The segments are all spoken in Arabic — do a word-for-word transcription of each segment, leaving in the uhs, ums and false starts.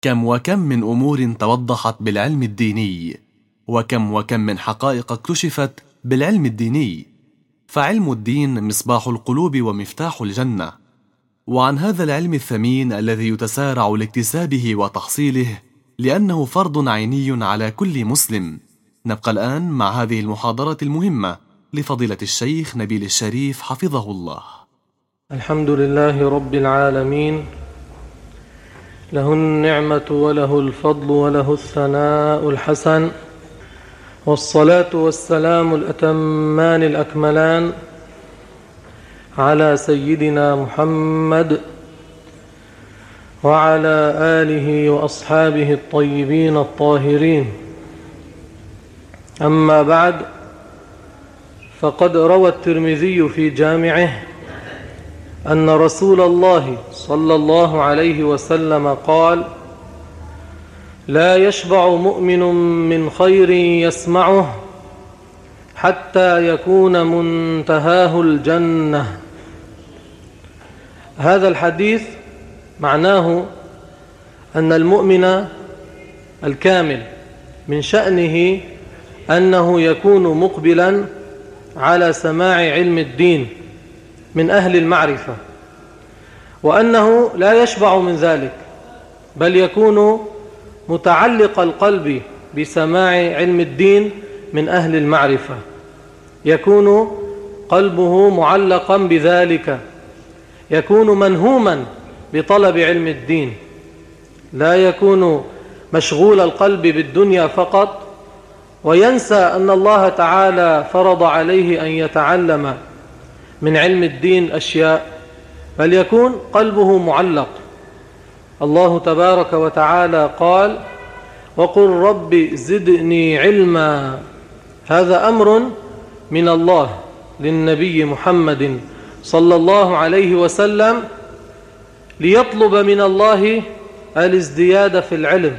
كم وكم من أمور توضحت بالعلم الديني، وكم وكم من حقائق اكتشفت بالعلم الديني، فعلم الدين مصباح القلوب ومفتاح الجنة. وعن هذا العلم الثمين الذي يتسارع لاكتسابه وتحصيله لأنه فرض عيني على كل مسلم، نبقى الآن مع هذه المحاضرة المهمة لفضيلة الشيخ نبيل الشريف حفظه الله. الحمد لله رب العالمين، له النعمة وله الفضل وله الثناء الحسن، والصلاة والسلام الأتمان الأكملان على سيدنا محمد وعلى آله وأصحابه الطيبين الطاهرين. أما بعد، فقد روى الترمذي في جامعه أن رسول الله صلى الله عليه وسلم قال: لا يشبع مؤمن من خير يسمعه حتى يكون منتهاه الجنة. هذا الحديث معناه أن المؤمن الكامل من شأنه أنه يكون مقبلا على سماع علم الدين من أهل المعرفة، وأنه لا يشبع من ذلك، بل يكون متعلق القلب بسماع علم الدين من أهل المعرفة، يكون قلبه معلقا بذلك، يكون منهوما بطلب علم الدين، لا يكون مشغول القلب بالدنيا فقط وينسى أن الله تعالى فرض عليه أن يتعلم من علم الدين أشياء، بل يكون قلبه معلق. الله تبارك وتعالى قال: وقل رب زدني علما. هذا أمر من الله للنبي محمد صلى الله عليه وسلم ليطلب من الله الازدياد في العلم.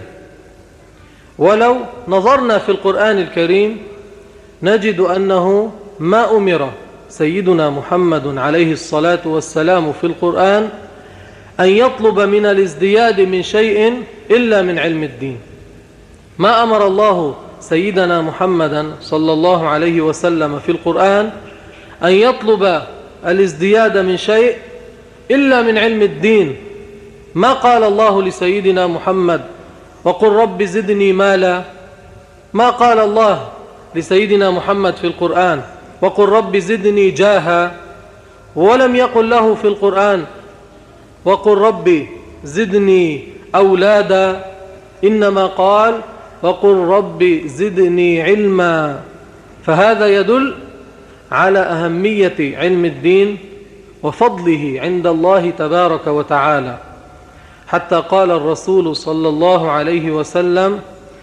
ولو نظرنا في القرآن الكريم نجد أنه ما أمر سيدنا محمد عليه الصلاة والسلام في القرآن أن يطلب من الازدياد من شيء إلا من علم الدين. ما أمر الله سيدنا محمدا صلى الله عليه وسلم في القرآن أن يطلب الازدياد من شيء إلا من علم الدين. ما قال الله لسيدنا محمد: وقل رب زدني مالا. ما قال الله لسيدنا محمد في القرآن: وقل رب زدني جاها. ولم يقل له في القرآن: وقل رب زدني أولادا. إنما قال: وقل رب زدني علما. فهذا يدل على أهمية علم الدين وفضله عند الله تبارك وتعالى، حتى قال الرسول صلى الله عليه وسلم: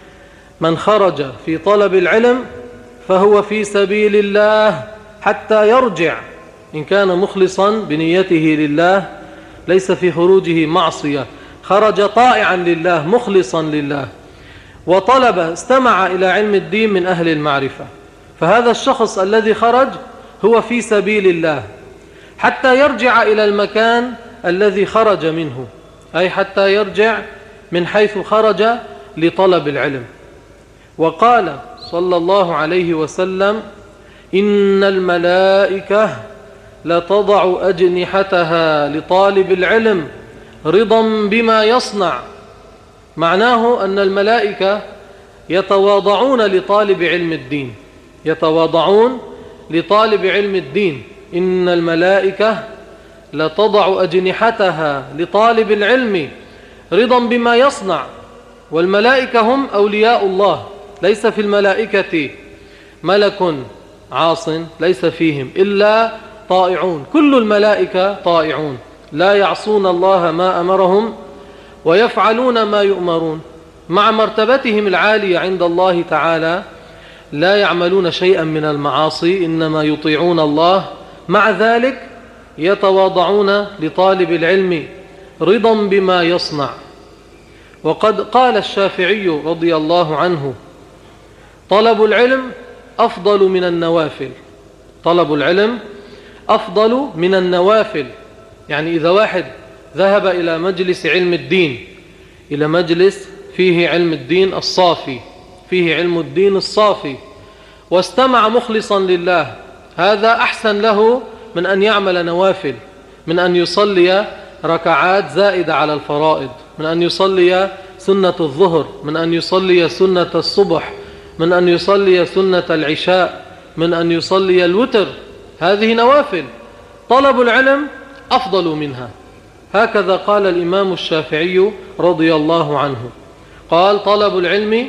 من خرج في طلب العلم فهو في سبيل الله حتى يرجع، إن كان مخلصا بنيته لله ليس في خروجه معصية، خرج طائعا لله مخلصا لله، وطلب استمع إلى علم الدين من أهل المعرفة، فهذا الشخص الذي خرج هو في سبيل الله حتى يرجع إلى المكان الذي خرج منه، أي حتى يرجع من حيث خرج لطلب العلم. وقال صلى الله عليه وسلم: إن الملائكة لتضع أجنحتها لطالب العلم رضا بما يصنع. معناه أن الملائكة يتواضعون لطالب علم الدين، يتواضعون لطالب علم الدين. إن الملائكة لتضع أجنحتها لطالب العلم رضا بما يصنع. والملائكة هم أولياء الله، ليس في الملائكة ملك عاص، ليس فيهم إلا طائعون. كل الملائكة طائعون، لا يعصون الله ما أمرهم ويفعلون ما يؤمرون، مع مرتبتهم العالية عند الله تعالى لا يعملون شيئا من المعاصي، إنما يطيعون الله. مع ذلك يتواضعون لطالب العلم رضا بما يصنع. وقد قال الشافعي رضي الله عنه: طلب العلم أفضل من النوافل. طلب العلم أفضل من النوافل. يعني إذا واحد ذهب إلى مجلس علم الدين إلى مجلس فيه علم الدين الصافي، فيه علم الدين الصافي، واستمع مخلصا لله، هذا أحسن له من أن يعمل نوافل، من أن يصلي ركعات زائدة على الفرائض، من أن يصلي سنة الظهر، من أن يصلي سنة الصبح، من أن يصلي سنة العشاء، من أن يصلي الوتر. هذه نوافل، طلب العلم أفضل منها. هكذا قال الإمام الشافعي رضي الله عنه، قال طلب العلم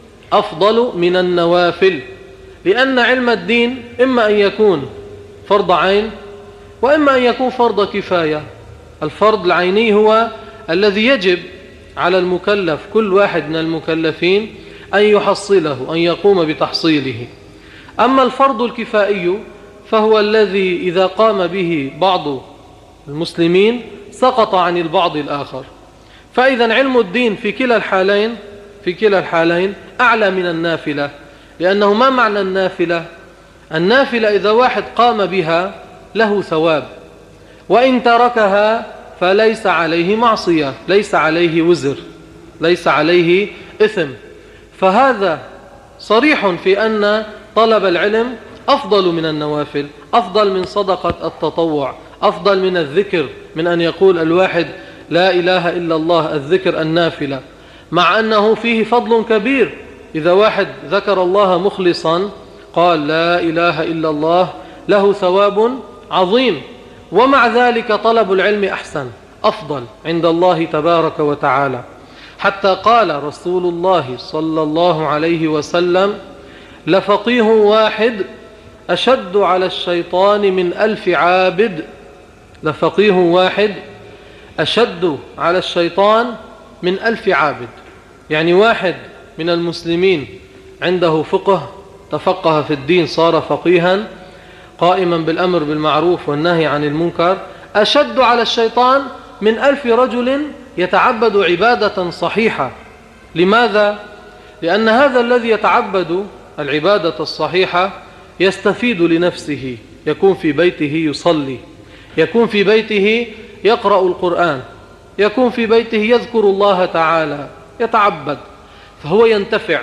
أفضل من النوافل، لأن علم الدين إما أن يكون فرض عين وإما أن يكون فرض كفاية. الفرض العيني هو الذي يجب على المكلف، كل واحد من المكلفين، أن يحصله، أن يقوم بتحصيله. أما الفرض الكفائي فهو الذي إذا قام به بعض المسلمين سقط عن البعض الآخر. فإذا علم الدين في كلا الحالين في كلا الحالين أعلى من النافلة، لأنه ما معنى النافلة؟ النافلة إذا واحد قام بها له ثواب، وإن تركها فليس عليه معصية، ليس عليه وزر، ليس عليه إثم. فهذا صريح في أن طلب العلم أفضل من النوافل، أفضل من صدقة التطوع، أفضل من الذكر، من أن يقول الواحد لا إله إلا الله، الذكر النافلة، مع أنه فيه فضل كبير. إذا واحد ذكر الله مخلصا قال لا إله إلا الله له ثواب عظيم، ومع ذلك طلب العلم أحسن أفضل عند الله تبارك وتعالى. حتى قال رسول الله صلى الله عليه وسلم لفقيه واحد أشد على الشيطان من ألف عابد. لفقيه واحد أشد على الشيطان من ألف عابد، يعني واحد من المسلمين عنده فقه، تفقه في الدين، صار فقيها قائما بالأمر بالمعروف والنهي عن المنكر، أشد على الشيطان من ألف رجل يتعبد عبادة صحيحة. لماذا؟ لأن هذا الذي يتعبد العبادة الصحيحة يستفيد لنفسه، يكون في بيته يصلي، يكون في بيته يقرأ القرآن، يكون في بيته يذكر الله تعالى، يتعبد، فهو ينتفع.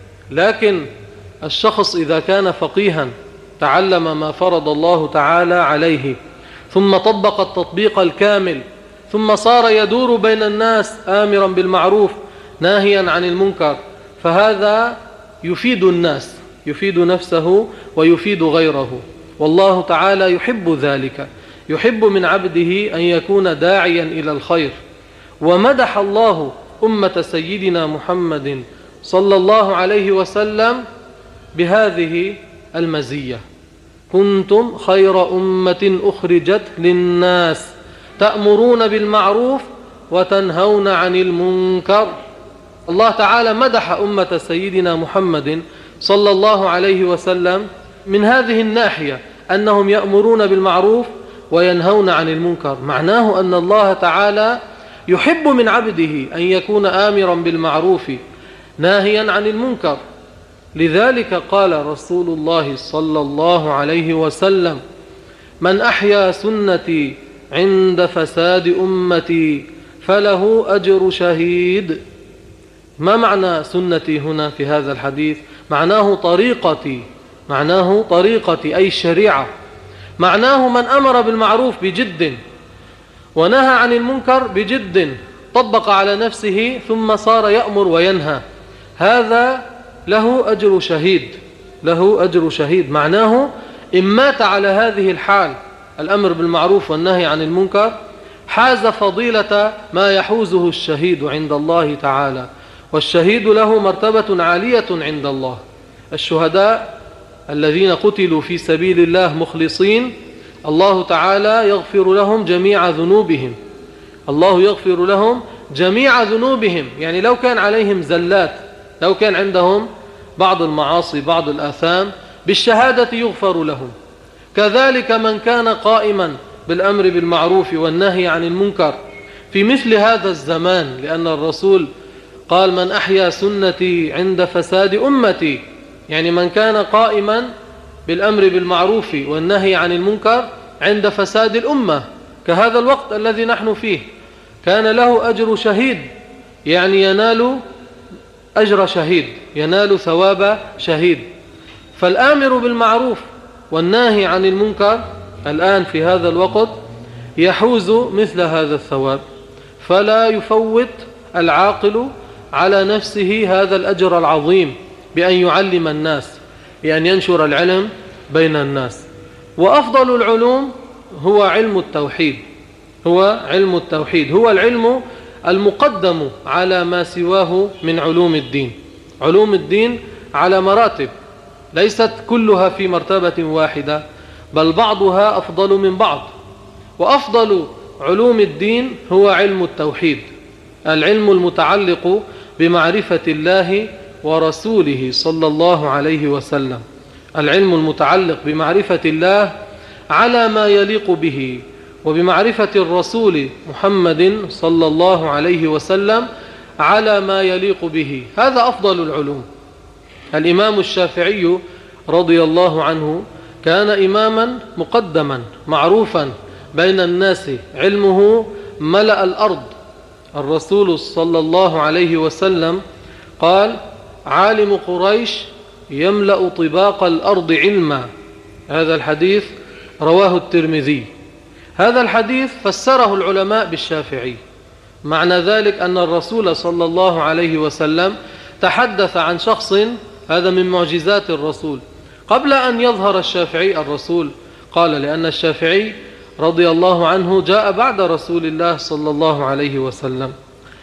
لكن الشخص إذا كان فقيها تعلم ما فرض الله تعالى عليه، ثم طبق التطبيق الكامل، ثم صار يدور بين الناس آمرا بالمعروف ناهيا عن المنكر، فهذا يفيد الناس، يفيد نفسه ويفيد غيره، والله تعالى يحب ذلك، يحب من عبده أن يكون داعيا إلى الخير. ومدح الله أمة سيدنا محمد صلى الله عليه وسلم بهذه المزية: كنتم خير أمة أخرجت للناس تأمرون بالمعروف وتنهون عن المنكر. الله تعالى مدح أمة سيدنا محمد صلى الله عليه وسلم من هذه الناحية، أنهم يأمرون بالمعروف وينهون عن المنكر. معناه أن الله تعالى يحب من عبده أن يكون آمرا بالمعروف ناهيا عن المنكر. لذلك قال رسول الله صلى الله عليه وسلم: من أحيا سنتي عند فساد أمتي فله أجر شهيد. ما معنى سنتي هنا في هذا الحديث؟ معناه طريقتي، معناه طريقتي أي الشريعة، معناه من أمر بالمعروف بجد ونهى عن المنكر بجد، طبق على نفسه ثم صار يأمر وينهى، هذا له أجر شهيد، له أجر شهيد. معناه إن مات على هذه الحال، الأمر بالمعروف والنهي عن المنكر، حاز فضيلة ما يحوزه الشهيد عند الله تعالى، والشهيد له مرتبة عالية عند الله. الشهداء الذين قتلوا في سبيل الله مخلصين، الله تعالى يغفر لهم جميع ذنوبهم، الله يغفر لهم جميع ذنوبهم. يعني لو كان عليهم زلات، لو كان عندهم بعض المعاصي، بعض الآثام، بالشهادة يغفر لهم. كذلك من كان قائما بالأمر بالمعروف والنهي عن المنكر في مثل هذا الزمان، لأن الرسول قال: من أحيا سنتي عند فساد أمتي، يعني من كان قائما بالأمر بالمعروف والنهي عن المنكر عند فساد الأمة، كهذا الوقت الذي نحن فيه، كان له أجر شهيد. يعني ينال أجر شهيد، ينال ثواب شهيد. فالآمر بالمعروف والناهي عن المنكر الآن في هذا الوقت يحوز مثل هذا الثواب، فلا يفوت العاقل على نفسه هذا الأجر العظيم بأن يعلم الناس، بأن ينشر العلم بين الناس. وأفضل العلوم هو علم التوحيد، هو علم التوحيد، هو العلم المقدم على ما سواه من علوم الدين. علوم الدين على مراتب، ليست كلها في مرتبة واحدة، بل بعضها أفضل من بعض. وأفضل علوم الدين هو علم التوحيد، العلم المتعلق بمعرفة الله ورسوله صلى الله عليه وسلم، العلم المتعلق بمعرفة الله على ما يليق به، وبمعرفة الرسول محمد صلى الله عليه وسلم على ما يليق به. هذا أفضل العلوم. الإمام الشافعي رضي الله عنه كان إماما مقدما معروفا بين الناس، علمه ملأ الأرض. الرسول صلى الله عليه وسلم قال: عالم قريش يملأ طباق الأرض علما. هذا الحديث رواه الترمذي. هذا الحديث فسره العلماء بالشافعي، معنى ذلك أن الرسول صلى الله عليه وسلم تحدث عن شخص، هذا من معجزات الرسول. قبل أن يظهر الشافعي الرسول قال، لأن الشافعي رضي الله عنه جاء بعد رسول الله صلى الله عليه وسلم،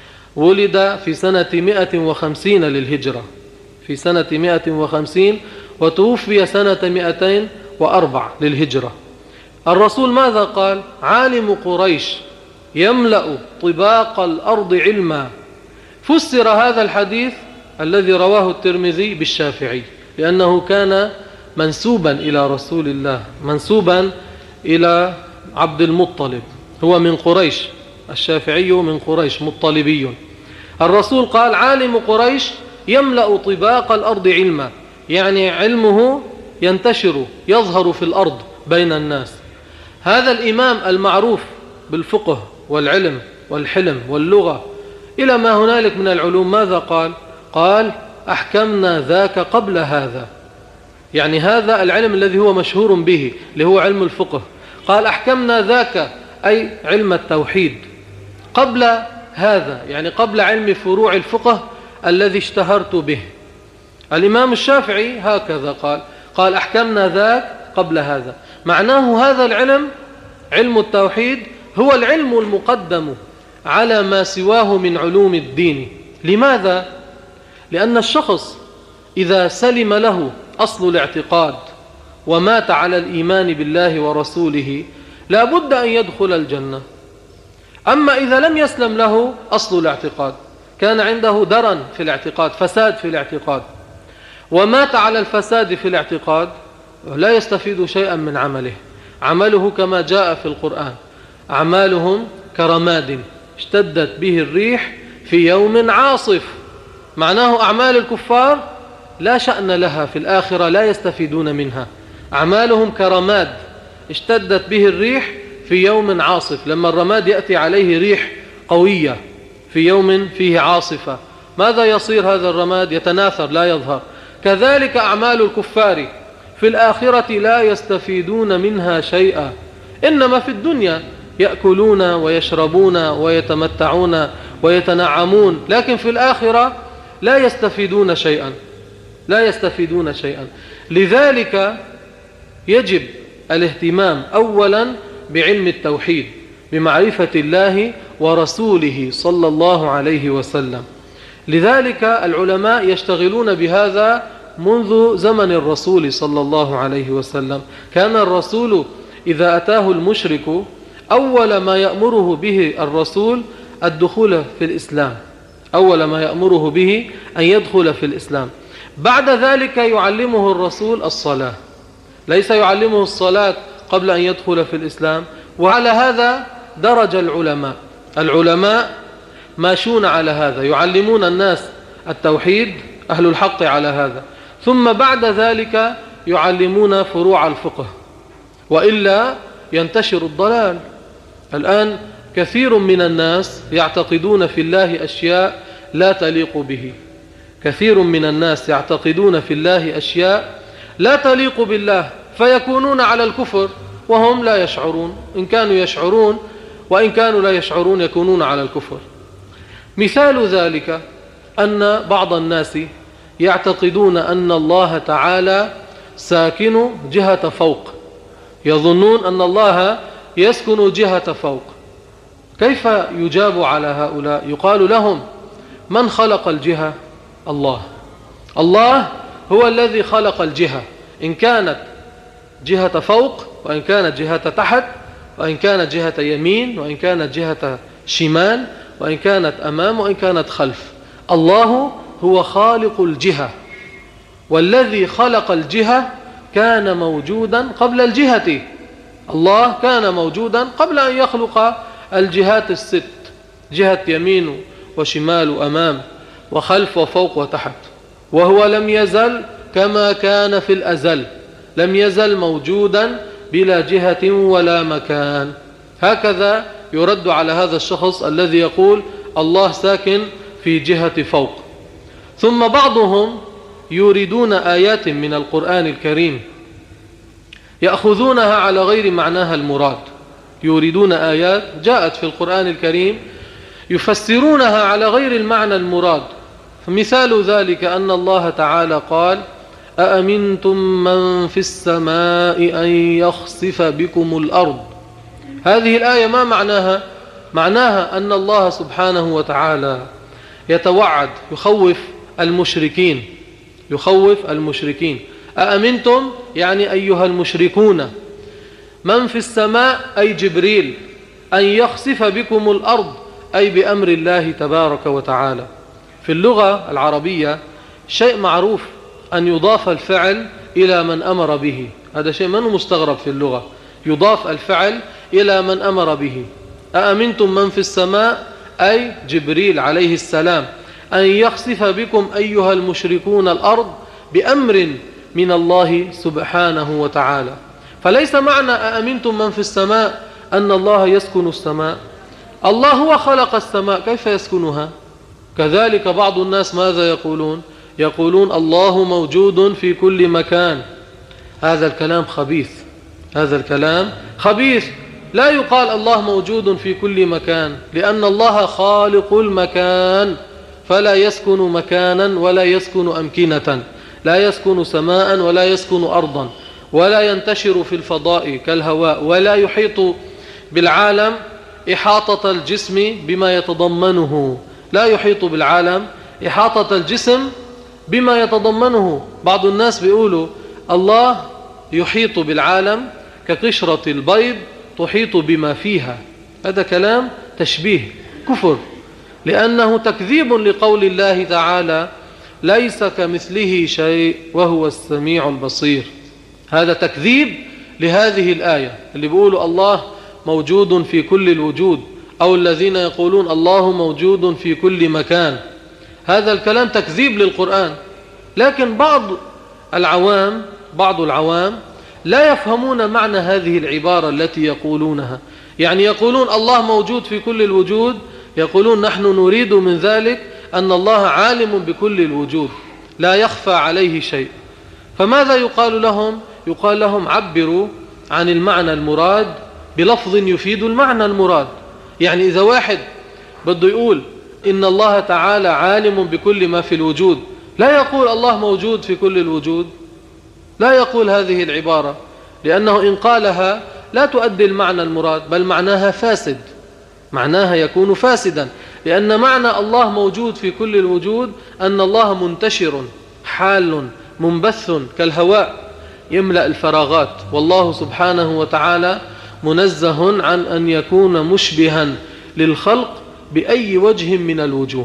ولد في سنة مئة وخمسين للهجرة، في سنة مئة وخمسين، وتوفي سنة مئتين وأربع للهجرة. الرسول ماذا قال؟ عالم قريش يملأ طباق الأرض علما. فسر هذا الحديث الذي رواه الترمذي بالشافعي، لأنه كان منسوبا إلى رسول الله، منسوبا إلى عبد المطلب، هو من قريش، الشافعي من قريش مطلبي. الرسول قال: عالم قريش يملأ طباق الأرض علما، يعني علمه ينتشر يظهر في الأرض بين الناس. هذا الإمام المعروف بالفقه والعلم والحلم واللغة إلى ما هنالك من العلوم، ماذا قال؟ قال: أحكمنا ذاك قبل هذا، يعني هذا العلم الذي هو مشهور به اللي هو علم الفقه، قال: أحكمنا ذاك أي علم التوحيد قبل هذا، يعني قبل علم فروع الفقه الذي اشتهرت به. الإمام الشافعي هكذا قال، قال: أحكمنا ذاك قبل هذا. معناه هذا العلم، علم التوحيد، هو العلم المقدم على ما سواه من علوم الدين. لماذا؟ لأن الشخص إذا سلم له أصل الاعتقاد ومات على الإيمان بالله ورسوله لا بد أن يدخل الجنة. أما إذا لم يسلم له أصل الاعتقاد، كان عنده درن في الاعتقاد، فساد في الاعتقاد، ومات على الفساد في الاعتقاد، لا يستفيد شيئا من عمله. عمله كما جاء في القرآن: أعمالهم كرماد اشتدت به الريح في يوم عاصف. معناه أعمال الكفار لا شأن لها في الآخرة، لا يستفيدون منها. أعمالهم كرماد اشتدت به الريح في يوم عاصف، لما الرماد يأتي عليه ريح قوية في يوم فيه عاصفة، ماذا يصير هذا الرماد؟ يتناثر لا يظهر. كذلك أعمال الكفار في الآخرة لا يستفيدون منها شيئا، إنما في الدنيا يأكلون ويشربون ويتمتعون ويتنعمون، لكن في الآخرة لا يستفيدون شيئا، لا يستفيدون شيئا. لذلك يجب الاهتمام أولا بعلم التوحيد، بمعرفة الله ورسوله صلى الله عليه وسلم. لذلك العلماء يشتغلون بهذا منذ زمن الرسول صلى الله عليه وسلم. كان الرسول إذا أتاه المشرك أول ما يأمره به الرسول الدخول في الإسلام، أول ما يأمره به أن يدخل في الإسلام. بعد ذلك يعلمه الرسول الصلاة، ليس يعلمه الصلاة قبل أن يدخل في الإسلام. وعلى هذا درج العلماء، العلماء ماشون على هذا، يعلمون الناس التوحيد، أهل الحق على هذا، ثم بعد ذلك يعلمون فروع الفقه، وإلا ينتشر الضلال. الآن كثير من الناس يعتقدون في الله أشياء لا تليق به. كثير من الناس يعتقدون في الله أشياء لا تليق بالله فيكونون على الكفر وهم لا يشعرون، إن كانوا يشعرون وإن كانوا لا يشعرون يكونون على الكفر. مثال ذلك أن بعض الناس يعتقدون أن الله تعالى ساكن جهة فوق، يظنون أن الله يسكن جهة فوق. كيف يجاب على هؤلاء؟ يقال لهم: من خلق الجهة؟ الله. الله هو الذي خلق الجهة، إن كانت جهة فوق وإن كانت جهة تحت وإن كانت جهة يمين وإن كانت جهة شمال وإن كانت أمام وإن كانت خلف. الله هو خالق الجهة، والذي خلق الجهة كان موجودا قبل الجهة. الله كان موجودا قبل أن يخلق الجهات الست، جهة يمين وشمال وأمام وخلف وفوق وتحت، وهو لم يزل كما كان في الأزل، لم يزل موجودا بلا جهة ولا مكان. هكذا يرد على هذا الشخص الذي يقول الله ساكن في جهة فوق. ثم بعضهم يريدون آيات من القرآن الكريم يأخذونها على غير معناها المراد، يريدون آيات جاءت في القرآن الكريم يفسرونها على غير المعنى المراد. فمثال ذلك أن الله تعالى قال: أأمنتم من في السماء أن يخسف بكم الأرض. هذه الآية ما معناها؟ معناها أن الله سبحانه وتعالى يتوعد، يخوف المشركين، يخوف المشركين. أأمنتم يعني أيها المشركون، من في السماء أي جبريل، أن يخسف بكم الأرض أي بأمر الله تبارك وتعالى. في اللغة العربية شيء معروف أن يضاف الفعل إلى من أمر به، هذا شيء منه مستغرب في اللغة، يضاف الفعل إلى من أمر به. أأمنتم من في السماء أي جبريل عليه السلام أن يخسف بكم أيها المشركون الأرض بأمر من الله سبحانه وتعالى. فليس معنى أأمنتم من في السماء أن الله يسكن السماء، الله هو خلق السماء، كيف يسكنها؟ كذلك بعض الناس ماذا يقولون؟ يقولون الله موجود في كل مكان. هذا الكلام خبيث، هذا الكلام خبيث. لا يقال الله موجود في كل مكان، لأن الله خالق المكان، فلا يسكن مكانا ولا يسكن أمكنة، لا يسكن سماء ولا يسكن أرضا، ولا ينتشر في الفضاء كالهواء، ولا يحيط بالعالم إحاطة الجسم بما يتضمنه، لا يحيط بالعالم إحاطة الجسم بما يتضمنه. بعض الناس بيقولوا الله يحيط بالعالم كقشرة البيض تحيط بما فيها، هذا كلام تشبيه كفر، لأنه تكذيب لقول الله تعالى: ليس كمثله شيء وهو السميع البصير. هذا تكذيب لهذه الآية اللي بيقولوا الله موجود في كل الوجود، أو الذين يقولون الله موجود في كل مكان. هذا الكلام تكذيب للقرآن. لكن بعض العوام بعض العوام لا يفهمون معنى هذه العبارة التي يقولونها، يعني يقولون الله موجود في كل الوجود، يقولون نحن نريد من ذلك أن الله عالم بكل الوجود لا يخفى عليه شيء. فماذا يقال لهم؟ يقال لهم عبروا عن المعنى المراد بلفظ يفيد المعنى المراد. يعني إذا واحد بده يقول إن الله تعالى عالم بكل ما في الوجود، لا يقول الله موجود في كل الوجود، لا يقول هذه العبارة، لأنه إن قالها لا تؤدي المعنى المراد، بل معناها فاسد، معناها يكون فاسدا. لأن معنى الله موجود في كل الوجود أن الله منتشر حال منبث كالهواء يملأ الفراغات، والله سبحانه وتعالى منزه عن أن يكون مشبها للخلق بأي وجه من الوجوه.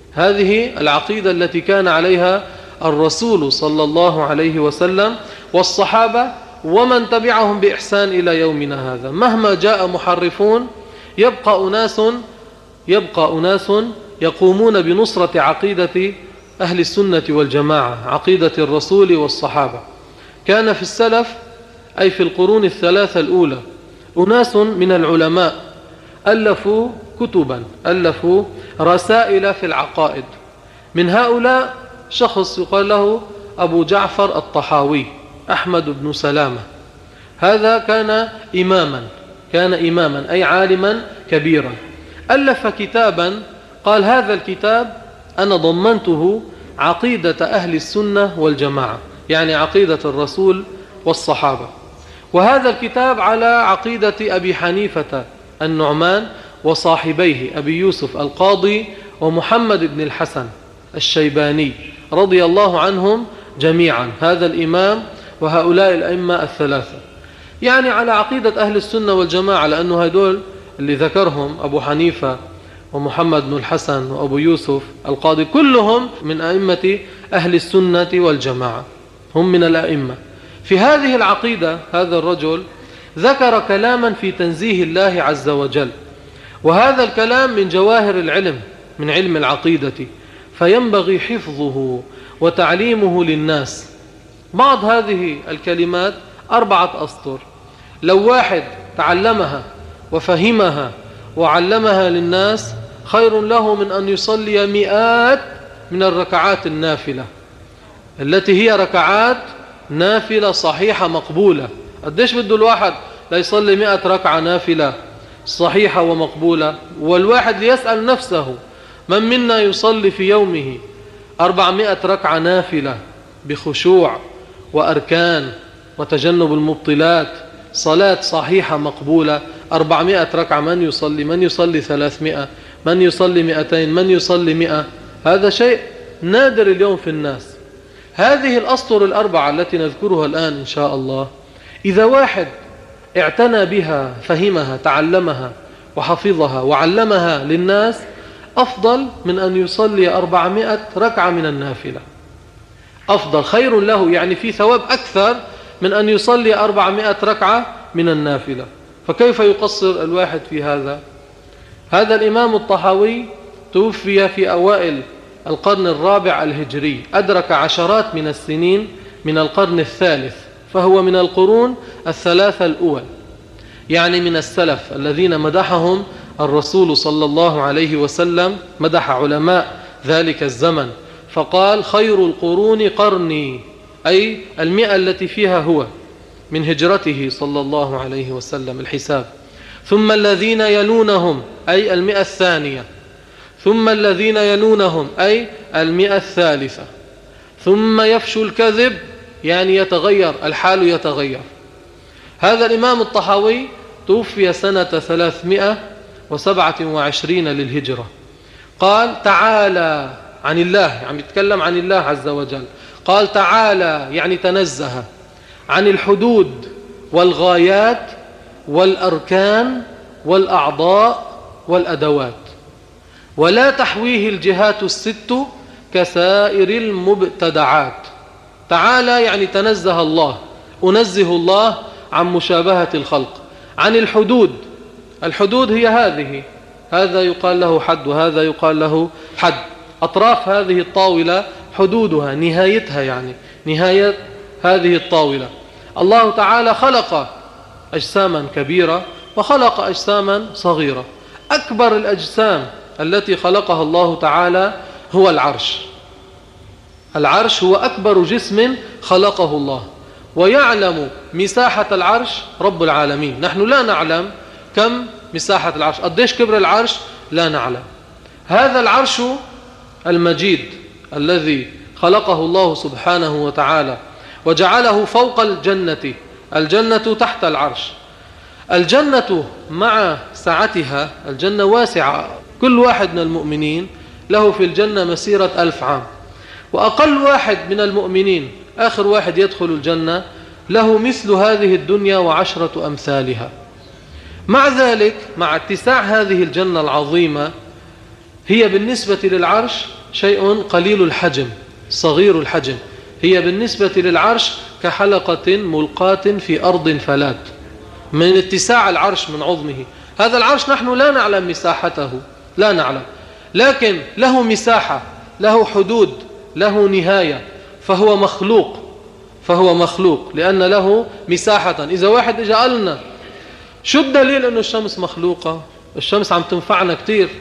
هذه العقيدة التي كان عليها الرسول صلى الله عليه وسلم والصحابة ومن تبعهم بإحسان إلى يومنا هذا. مهما جاء محرفون يبقى أناس يبقى أناس يقومون بنصرة عقيدة أهل السنة والجماعة، عقيدة الرسول والصحابة. كان في السلف أي في القرون الثلاثة الأولى أناس من العلماء ألفوا كتبا، ألفوا رسائل في العقائد، من هؤلاء شخص يقال له أبو جعفر الطحاوي أحمد بن سلامة. هذا كان إماما كان إماما أي عالما كبيرا، ألف كتابا قال هذا الكتاب أنا ضمنته عقيدة أهل السنة والجماعة، يعني عقيدة الرسول والصحابة. وهذا الكتاب على عقيدة أبي حنيفة النعمان وصاحبيه أبي يوسف القاضي ومحمد بن الحسن الشيباني رضي الله عنهم جميعا، هذا الإمام وهؤلاء الأئمة الثلاثة، يعني على عقيدة أهل السنة والجماعة، لأنه هدول اللي ذكرهم أبو حنيفة ومحمد بن الحسن وأبو يوسف القاضي كلهم من أئمة أهل السنة والجماعة، هم من الأئمة. في هذه العقيدة هذا الرجل ذكر كلاما في تنزيه الله عز وجل، وهذا الكلام من جواهر العلم من علم العقيدة، فينبغي حفظه وتعليمه للناس. بعض هذه الكلمات أربعة أسطر، لو واحد تعلمها وفهمها وعلمها للناس خير له من أن يصلي مئات من الركعات النافلة التي هي ركعات نافلة صحيحة مقبولة. قديش بده الواحد ليصلي مئة ركعة نافلة صحيحة ومقبولة؟ والواحد ليسأل نفسه من منا يصلي في يومه أربعمائة ركعة نافلة بخشوع وأركان وتجنب المبطلات، صلاة صحيحة مقبولة أربعمائة ركعة؟ من يصلي؟ من يصلي ثلاثمائة؟ من يصلي مئتين؟ من يصلي مئة؟ هذا شيء نادر اليوم في الناس. هذه الأسطر الأربعة التي نذكرها الآن إن شاء الله، إذا واحد اعتنى بها فهمها تعلمها وحفظها وعلمها للناس أفضل من أن يصلي أربعمائة ركعة من النافلة، أفضل خير له، يعني في ثواب أكثر من أن يصلي أربعمائة ركعة من النافلة. فكيف يقصر الواحد في هذا؟ هذا الإمام الطحاوي توفي في أوائل القرن الرابع الهجري، أدرك عشرات من السنين من القرن الثالث، فهو من القرون الثلاثة الأول، يعني من السلف الذين مدحهم الرسول صلى الله عليه وسلم، مدح علماء ذلك الزمن فقال خير القرون قرني، أي المئة التي فيها هو من هجرته صلى الله عليه وسلم الحساب، ثم الذين يلونهم أي المئة الثانية، ثم الذين يلونهم أي المئة الثالثة، ثم يفشو الكذب يعني يتغير الحال يتغير. هذا الإمام الطحاوي توفي سنة ثلاثمائة وسبعة وعشرين للهجرة. قال تعالى عن الله، يعني يتكلم عن الله عز وجل، قال تعالى يعني تنزه عن الحدود والغايات والأركان والأعضاء والأدوات، ولا تحويه الجهات الست كسائر المبتدعات. تعالى يعني تنزه الله، أنزه الله عن مشابهة الخلق. عن الحدود، الحدود هي هذه، هذا يقال له حد وهذا يقال له حد، أطراف هذه الطاولة حدودها نهايتها، يعني نهاية هذه الطاولة. الله تعالى خلق أجساما كبيرة وخلق أجساما صغيرة. أكبر الأجسام التي خلقها الله تعالى هو العرش. العرش هو أكبر جسم خلقه الله، ويعلم مساحة العرش رب العالمين. نحن لا نعلم كم مساحة العرش، قديش كبر العرش لا نعلم. هذا العرش المجيد الذي خلقه الله سبحانه وتعالى وجعله فوق الجنة، الجنة تحت العرش. الجنة مع سعتها، الجنة واسعة، كل واحد من المؤمنين له في الجنة مسيرة ألف عام، وأقل واحد من المؤمنين آخر واحد يدخل الجنة له مثل هذه الدنيا وعشرة أمثالها. مع ذلك مع اتساع هذه الجنة العظيمة هي بالنسبة للعرش شيء قليل الحجم صغير الحجم، هي بالنسبة للعرش كحلقة ملقاة في أرض فلات من اتساع العرش من عظمه. هذا العرش نحن لا نعلم مساحته، لا نعلم، لكن له مساحة، له حدود، له نهاية، فهو مخلوق، فهو مخلوق لأن له مساحة. إذا واحد إجا قالنا شو الدليل أنه الشمس مخلوقة؟ الشمس عم تنفعنا كتير،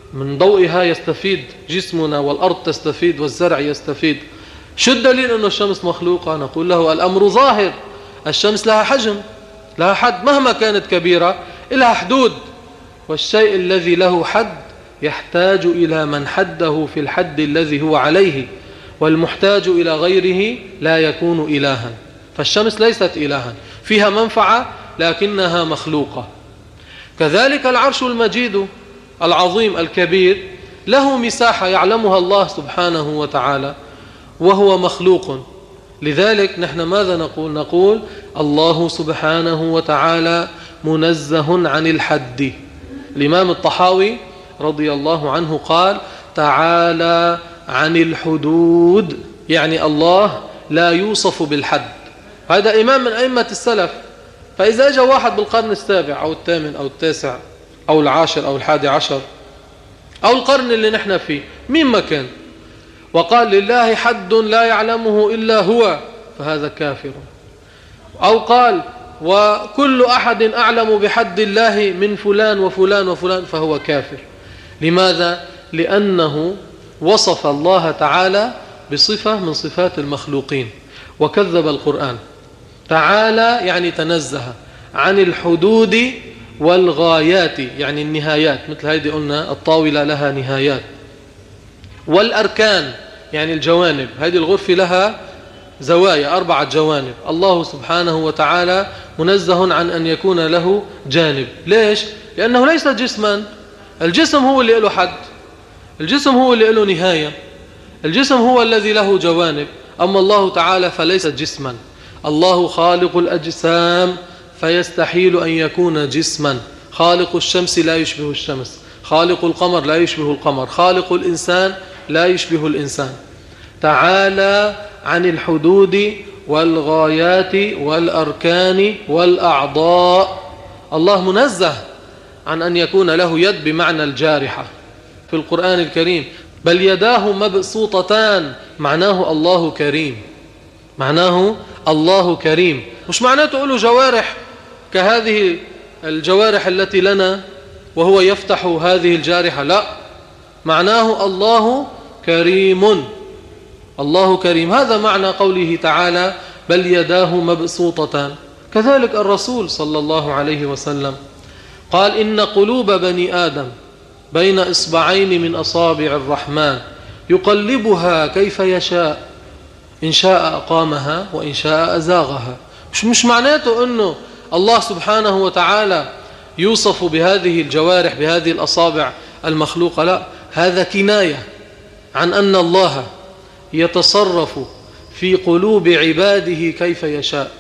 من ضوئها يستفيد جسمنا والأرض تستفيد والزرع يستفيد. شو الدليل أن الشمس مخلوقة؟ نقول له الأمر ظاهر، الشمس لها حجم، لها حد، مهما كانت كبيرة لها حدود، والشيء الذي له حد يحتاج إلى من حده في الحد الذي هو عليه، والمحتاج إلى غيره لا يكون إلها. فالشمس ليست إلها، فيها منفعة لكنها مخلوقة. كذلك العرش المجيد العظيم الكبير له مساحة يعلمها الله سبحانه وتعالى وهو مخلوق. لذلك نحن ماذا نقول؟ نقول الله سبحانه وتعالى منزه عن الحد. الإمام الطحاوي رضي الله عنه قال تعالى عن الحدود، يعني الله لا يوصف بالحد. هذا إمام من أئمة السلف. فإذا جاء واحد بالقرن السابع أو الثامن أو التاسع أو العاشر أو الحادي عشر أو القرن اللي نحن فيه مين ما كان وقال لله حد لا يعلمه إلا هو، فهذا كافر. أو قال وكل أحد أعلم بحد الله من فلان وفلان وفلان، فهو كافر. لماذا؟ لأنه وصف الله تعالى بصفة من صفات المخلوقين وكذب القرآن. تعالى يعني تنزه عن الحدود والغايات، يعني النهايات، مثل هذه قلنا الطاولة لها نهايات. والأركان يعني الجوانب، هذه الغرفة لها زوايا، أربعة جوانب. الله سبحانه وتعالى منزه عن أن يكون له جانب. ليش؟ لأنه ليس جسما. الجسم هو اللي له حد، الجسم هو اللي له نهاية، الجسم هو الذي له جوانب. أما الله تعالى فليس جسما. الله خالق الأجسام فيستحيل أن يكون جسما. خالق الشمس لا يشبه الشمس، خالق القمر لا يشبه القمر، خالق الإنسان لا يشبه الإنسان. تعالى عن الحدود والغايات والأركان والأعضاء. الله منزه عن أن يكون له يد بمعنى الجارحة في القرآن الكريم، بل يداه مبسوطتان، معناه الله كريم، معناه الله كريم. مش معناته له جوارح كهذه الجوارح التي لنا وهو يفتح هذه الجارحة، لا، معناه الله كريم، الله كريم. هذا معنى قوله تعالى بل يداه مبسوطتان. كذلك الرسول صلى الله عليه وسلم قال إن قلوب بني آدم بين إصبعين من أصابع الرحمن يقلبها كيف يشاء، إن شاء أقامها وإن شاء أزاغها. مش, مش معناته أنه الله سبحانه وتعالى يوصف بهذه الجوارح بهذه الأصابع المخلوقة، لا، هذا كناية عن أن الله يتصرف في قلوب عباده كيف يشاء،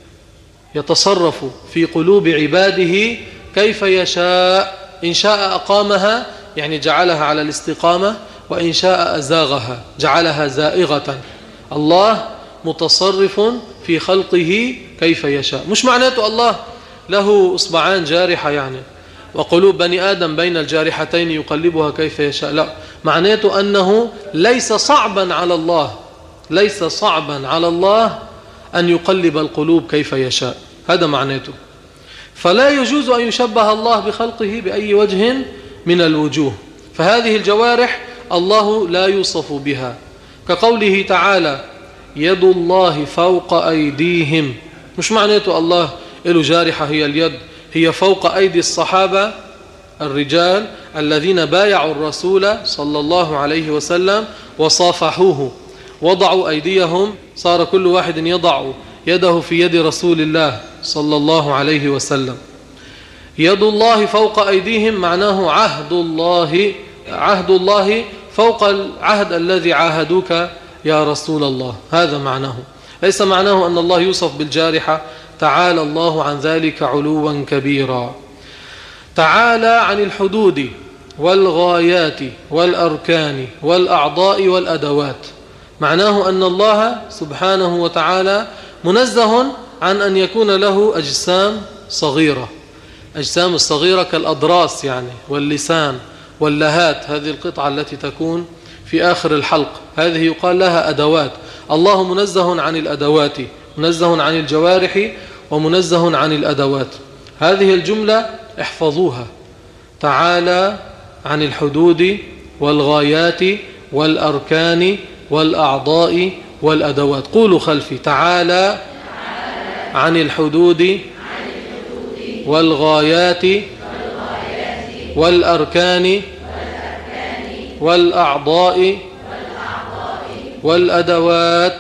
يتصرف في قلوب عباده كيف يشاء. إن شاء أقامها يعني جعلها على الاستقامة، وإن شاء أزاغها جعلها زائغة. الله متصرف في خلقه كيف يشاء. مش معناته الله له إصبعان جارحة يعني وقلوب بني آدم بين الجارحتين يقلبها كيف يشاء، لا، معناته أنه ليس صعبا على الله، ليس صعبا على الله أن يقلب القلوب كيف يشاء، هذا معناته. فلا يجوز أن يشبه الله بخلقه بأي وجه من الوجوه. فهذه الجوارح الله لا يوصف بها، كقوله تعالى يد الله فوق أيديهم. مش معناته الله له جارحة هي اليد، هي فوق أيدي الصحابة الرجال الذين بايعوا الرسول صلى الله عليه وسلم وصافحوه، وضعوا أيديهم، صار كل واحد يضع يده في يد رسول الله صلى الله عليه وسلم. يد الله فوق أيديهم معناه عهد الله، عهد الله فوق العهد الذي عاهدوك يا رسول الله، هذا معناه. ليس معناه أن الله يوصف بالجارحة، تعالى الله عن ذلك علوا كبيرا. تعالى عن الحدود والغايات والأركان والأعضاء والأدوات، معناه أن الله سبحانه وتعالى منزه عن أن يكون له أجسام صغيرة. أجسام الصغيرة كالأضراس يعني واللسان واللهات، هذه القطعة التي تكون في آخر الحلق، هذه يقال لها أدوات. الله منزه عن الأدوات، منزه عن الجوارح ومنزه عن الأدوات. هذه الجملة احفظوها، تعالى عن الحدود والغايات والأركان والأعضاء والأدوات. قولوا خلفي: تعالى عن الحدود والغايات والأركان والأعضاء والأدوات.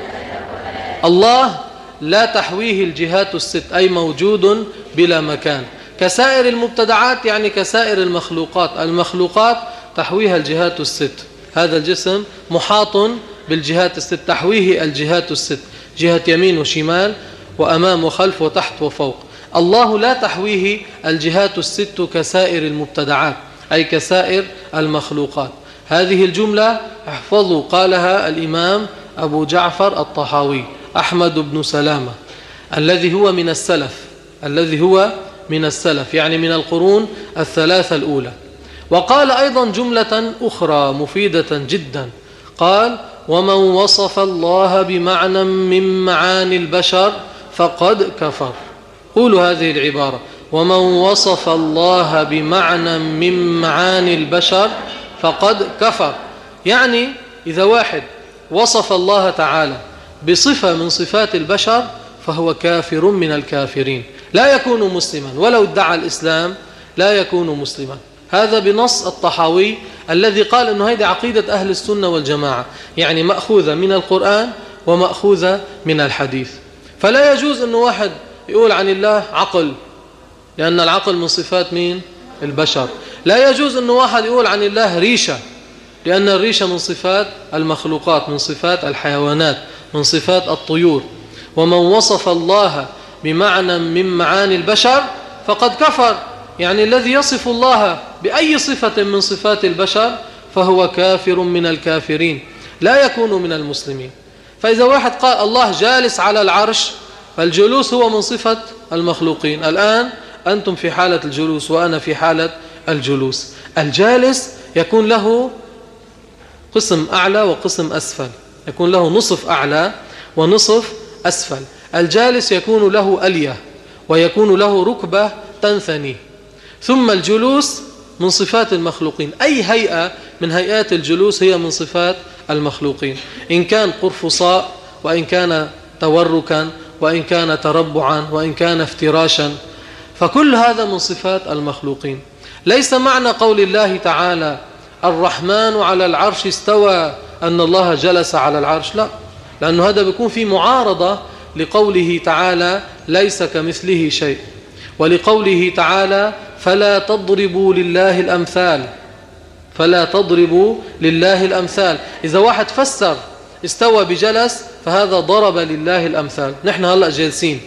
الله لا تحويه الجهات الست، أي موجود بلا مكان كسائر المبتدعات، يعني كسائر المخلوقات. المخلوقات تحويها الجهات الست، هذا الجسم محاط بالجهات الست، تحويه الجهات الست: جهة يمين وشمال وأمام وخلف وتحت وفوق. الله لا تحويه الجهات الست كسائر المبتدعات، أي كسائر المخلوقات. هذه الجملة احفظوا، قالها الإمام أبو جعفر الطحاوي أحمد بن سلامة، الذي هو من السلف، الذي هو من السلف يعني من القرون الثلاثة الأولى. وقال أيضا جملة أخرى مفيدة جدا، قال: ومن وصف الله بمعنى من معاني البشر فقد كفر. قولوا هذه العبارة: ومن وصف الله بمعنى من معاني البشر فقد كفر. يعني إذا واحد وصف الله تعالى بصفة من صفات البشر فهو كافر من الكافرين، لا يكون مسلما ولو ادعى الإسلام، لا يكون مسلما. هذا بنص الطحاوي الذي قال أنه هذه عقيدة أهل السنة والجماعة، يعني مأخوذة من القرآن ومأخوذة من الحديث. فلا يجوز أنه واحد يقول عن الله عقل، لأن العقل من صفات مين؟ البشر. لا يجوز أنه واحد يقول عن الله ريشة، لأن الريشة من صفات المخلوقات، من صفات الحيوانات، من صفات الطيور. ومن وصف الله بمعنى من معاني البشر فقد كفر، يعني الذي يصف الله بأي صفة من صفات البشر فهو كافر من الكافرين، لا يكون من المسلمين. فإذا واحد قال الله جالس على العرش، فالجلوس هو من صفة المخلوقين. الآن أنتم في حالة الجلوس وأنا في حالة الجلوس. الجالس يكون له قسم أعلى وقسم أسفل، يكون له نصف أعلى ونصف أسفل. الجالس يكون له ألية ويكون له ركبة تنثني. ثم الجلوس من صفات المخلوقين، أي هيئة من هيئات الجلوس هي من صفات المخلوقين، إن كان قرفصاء، وإن كان توركا، وإن كان تربعا، وإن كان افتراشا، فكل هذا من صفات المخلوقين. ليس معنى قول الله تعالى الرحمن على العرش استوى أن الله جلس على العرش، لا، لأنه هذا بيكون في معارضة لقوله تعالى ليس كمثله شيء، ولقوله تعالى فلا تضربوا لله الأمثال، فلا تضربوا لله الأمثال. إذا واحد فسر استوى بجلس فهذا ضرب لله الأمثال. نحن هلأ جالسين،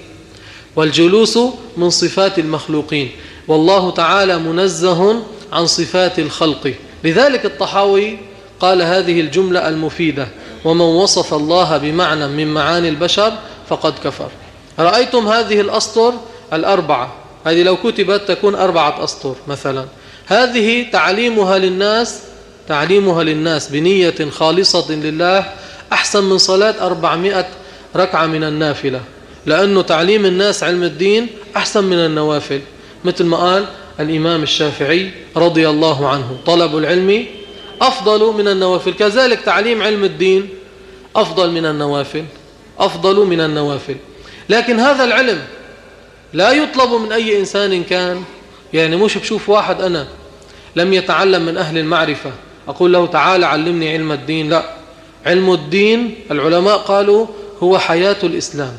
والجلوس من صفات المخلوقين، والله تعالى منزه عن صفات الخلق. لذلك الطحاوي قال هذه الجملة المفيدة: ومن وصف الله بمعنى من معاني البشر فقد كفر. رأيتم هذه الأسطر الأربعة، هذه لو كتبت تكون أربعة أسطر مثلا، هذه تعليمها للناس، تعليمها للناس بنية خالصة لله أحسن من صلاة أربعمائة ركعة من النافلة، لأنه تعليم الناس علم الدين أحسن من النوافل. مثل ما قال الإمام الشافعي رضي الله عنه: طلب العلم أفضل من النوافل. كذلك تعليم علم الدين أفضل من النوافل، أفضل من النوافل. لكن هذا العلم لا يطلب من أي إنسان كان، يعني مش بشوف واحد أنا لم يتعلم من أهل المعرفة أقول له تعال علمني علم الدين، لا. علم الدين العلماء قالوا هو حياة الإسلام،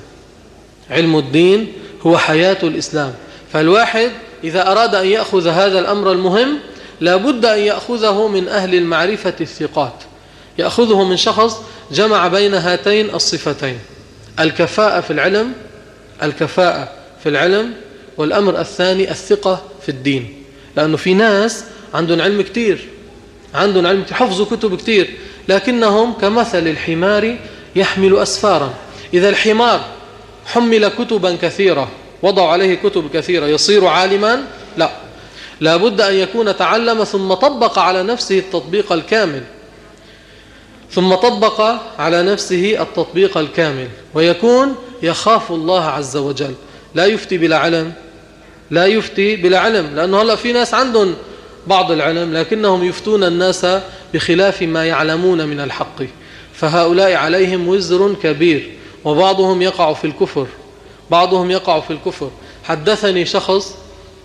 علم الدين هو حياة الإسلام. فالواحد إذا أراد أن يأخذ هذا الأمر المهم لابد أن يأخذه من أهل المعرفة الثقات، يأخذه من شخص جمع بين هاتين الصفتين: الكفاءة في العلم، الكفاءة في العلم، والأمر الثاني الثقة في الدين. لأنه في ناس عندهم علم كتير، عندهم علم كتير، حفظوا كتب كتير، لكنهم كمثل الحمار يحمل أسفارا. إذا الحمار حمل كتبا كثيرة، وضعوا عليه كتب كثيرة، يصير عالما؟ لا، لابد أن يكون تعلم ثم طبق على نفسه التطبيق الكامل، ثم طبق على نفسه التطبيق الكامل، ويكون يخاف الله عز وجل. لا يفتي بلا علم، لا يفتي بلا علم. لأنه هلأ في ناس عندهم بعض العلم، لكنهم يفتون الناس بخلاف ما يعلمون من الحق، فهؤلاء عليهم وزر كبير، وبعضهم يقع في الكفر بعضهم يقع في الكفر حدثني شخص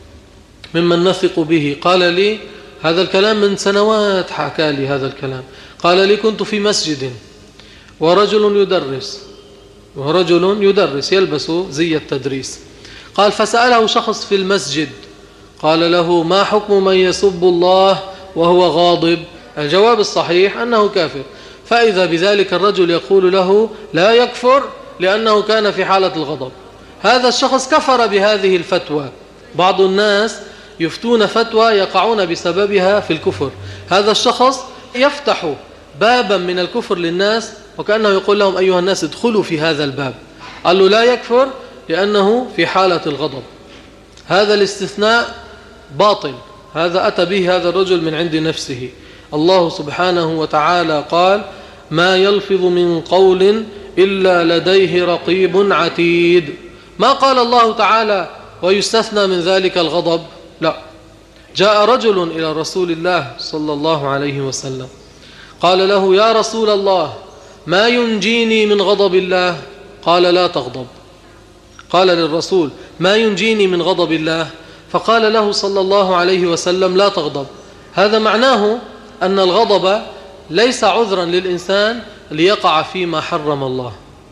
ممن نثق به قال لي هذا الكلام من سنوات، حكى لي هذا الكلام، قال لي كنت في مسجد ورجل يدرس ورجل يدرس يلبس زي التدريس، قال فسأله شخص في المسجد قال له ما حكم من يسب الله وهو غاضب؟ الجواب الصحيح أنه كافر. فإذا بذلك الرجل يقول له لا يكفر لأنه كان في حالة الغضب. هذا الشخص كفر بهذه الفتوى. بعض الناس يفتون فتوى يقعون بسببها في الكفر. هذا الشخص يفتح بابا من الكفر للناس وكأنه يقول لهم أيها الناس ادخلوا في هذا الباب. قال له لا يكفر لأنه في حالة الغضب. هذا الاستثناء باطل، هذا أتى به هذا الرجل من عند نفسه. الله سبحانه وتعالى قال ما يلفظ من قول إلا لديه رقيب عتيد. ما قال الله تعالى ويستثنى من ذلك الغضب، لا. جاء رجل إلى رسول الله صلى الله عليه وسلم قال له يا رسول الله ما ينجيني من غضب الله؟ قال لا تغضب. قال للرسول ما ينجيني من غضب الله؟ فقال له صلى الله عليه وسلم لا تغضب. هذا معناه أن الغضب ليس عذرا للإنسان ليقع فيما حرم الله.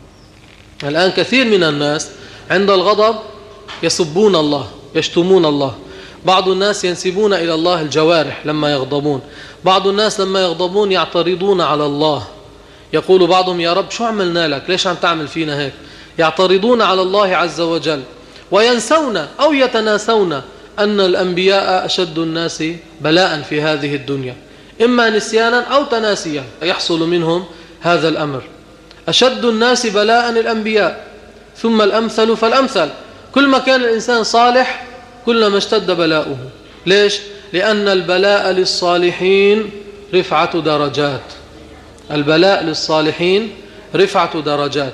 الآن كثير من الناس عند الغضب يسبون الله، يشتمون الله. بعض الناس ينسبون إلى الله الجوارح لما يغضبون. بعض الناس لما يغضبون يعترضون على الله، يقول بعضهم يا رب شو عملنا لك، ليش عم تعمل فينا هيك؟ يعترضون على الله عز وجل، وينسون أو يتناسون أن الأنبياء أشد الناس بلاء في هذه الدنيا، إما نسيانا أو تناسيا يحصل منهم هذا الأمر. أشد الناس بلاء الأنبياء ثم الأمثل فالأمثل. كل ما كان الإنسان صالح كلما اشتد بلاؤه. ليش؟ لأن البلاء للصالحين رفعة درجات. البلاء للصالحين رفعة درجات،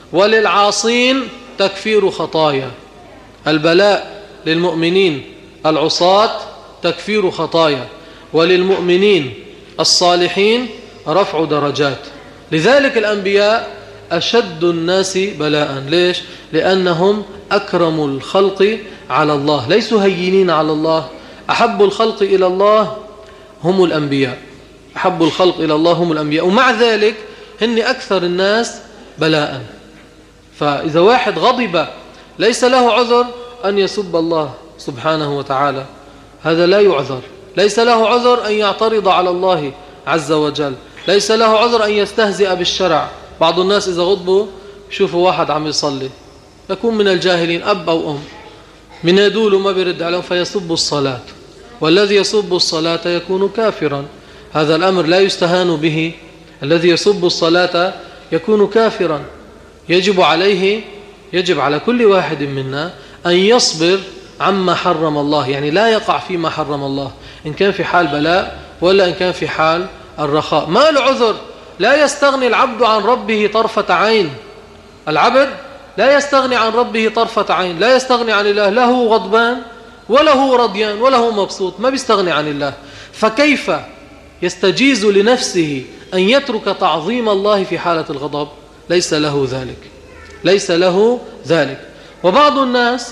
وللعاصين تكفير خطايا. البلاء للمؤمنين العصاة تكفير خطايا، وللمؤمنين الصالحين رفع درجات. لذلك الأنبياء أشد الناس بلاء. ليش؟ لأنهم أكرموا الخلق على الله، ليسوا هينين على الله. أحب الخلق إلى الله هم الأنبياء، أحب الخلق إلى الله هم الأنبياء، ومع ذلك هن أكثر الناس بلاء. فإذا واحد غضب ليس له عذر أن يسب الله سبحانه وتعالى، هذا لا يعذر. ليس له عذر أن يعترض على الله عز وجل، ليس له عذر أن يستهزئ بالشرع. بعض الناس إذا غضبوا شوفوا واحد عم يصلي يكون من الجاهلين، أب أو أم، من يدول ما بيرد عليهم فيسب الصلاة، والذي يسب الصلاة يكون كافرا. هذا الأمر لا يستهان به. الذي يسب الصلاة يكون كافرا. يجب عليه يجب على كل واحد منا أن يصبر عما حرم الله، يعني لا يقع فيما حرم الله، إن كان في حال بلاء ولا إن كان في حال الرخاء. ما العذر؟ لا يستغني العبد عن ربه طرفة عين. العبد لا يستغني عن ربه طرفة عين، لا يستغني عن الله، له غضبان وله رضيان وله مبسوط، ما بيستغني عن الله. فكيف يستجيز لنفسه أن يترك تعظيم الله في حالة الغضب؟ ليس له ذلك، ليس له ذلك. وبعض الناس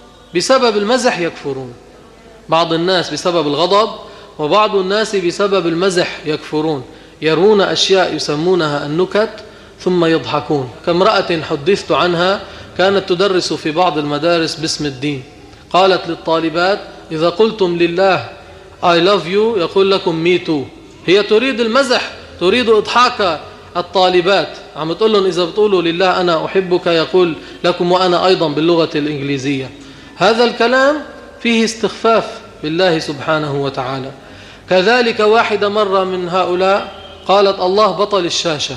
بسبب المزح يكفرون، بعض الناس بسبب الغضب، وبعض الناس بسبب المزح يكفرون. يرون أشياء يسمونها النكت ثم يضحكون. كامرأة حدثت عنها كانت تدرس في بعض المدارس باسم الدين، قالت للطالبات إذا قلتم لله I love you يقول لكم me too. هي تريد المزح، تريد إضحاك الطالبات، عم تقول لهم إذا بتقولوا لله أنا أحبك يقول لكم وأنا أيضا باللغة الإنجليزية. هذا الكلام فيه استخفاف بالله سبحانه وتعالى. كذلك واحدة مرة من هؤلاء قالت الله بطل الشاشة،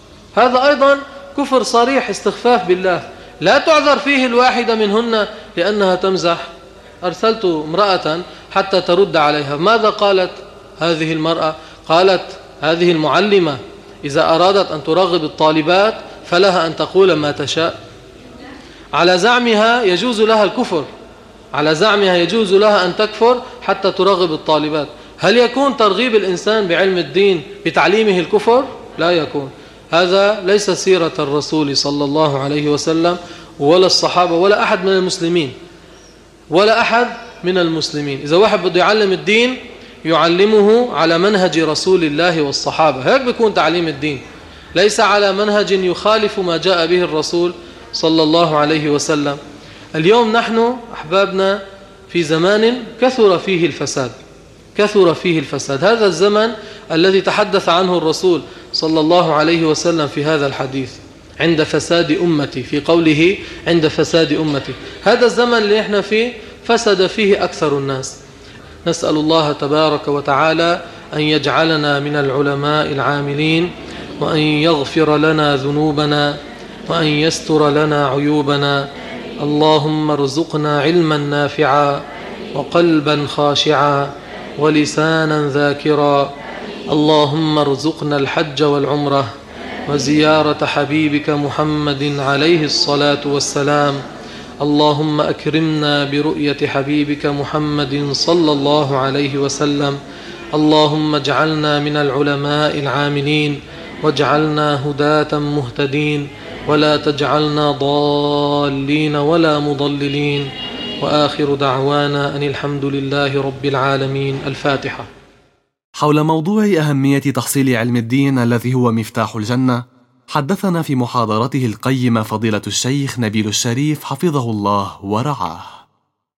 هذا أيضا كفر صريح، استخفاف بالله. لا تعذر فيه الواحدة منهن لأنها تمزح. أرسلت امرأة حتى ترد عليها. ماذا قالت هذه المرأة؟ قالت هذه المعلمة إذا أرادت أن ترغب الطالبات فلها أن تقول ما تشاء. على زعمها يجوز لها الكفر، على زعمها يجوز لها أن تكفر حتى ترغب الطالبات. هل يكون ترغيب الإنسان بعلم الدين بتعليمه الكفر؟ لا يكون. هذا ليس سيرة الرسول صلى الله عليه وسلم ولا الصحابة ولا أحد من المسلمين ولا أحد من المسلمين. إذا واحد بده يعلم الدين يعلمه على منهج رسول الله والصحابة، هيك بيكون تعليم الدين، ليس على منهج يخالف ما جاء به الرسول صلى الله عليه وسلم. اليوم نحن أحبابنا في زمان كثر فيه الفساد، كثر فيه الفساد. هذا الزمن الذي تحدث عنه الرسول صلى الله عليه وسلم في هذا الحديث عند فساد أمتي، في قوله عند فساد أمتي، هذا الزمن اللي احنا فيه فسد فيه أكثر الناس. نسأل الله تبارك وتعالى أن يجعلنا من العلماء العاملين، وأن يغفر لنا ذنوبنا، وأن يستر لنا عيوبنا. اللهم ارزقنا علما نافعا وقلبا خاشعا ولسانا ذاكرا. اللهم ارزقنا الحج والعمرة وزيارة حبيبك محمد عليه الصلاة والسلام. اللهم أكرمنا برؤية حبيبك محمد صلى الله عليه وسلم. اللهم اجعلنا من العلماء العاملين، واجعلنا هداة مهتدين، ولا تجعلنا ضالين ولا مضللين. وآخر دعوانا أن الحمد لله رب العالمين. الفاتحة. حول موضوع أهمية تحصيل علم الدين الذي هو مفتاح الجنة، حدثنا في محاضرته القيمة فضيلة الشيخ نبيل الشريف حفظه الله ورعاه.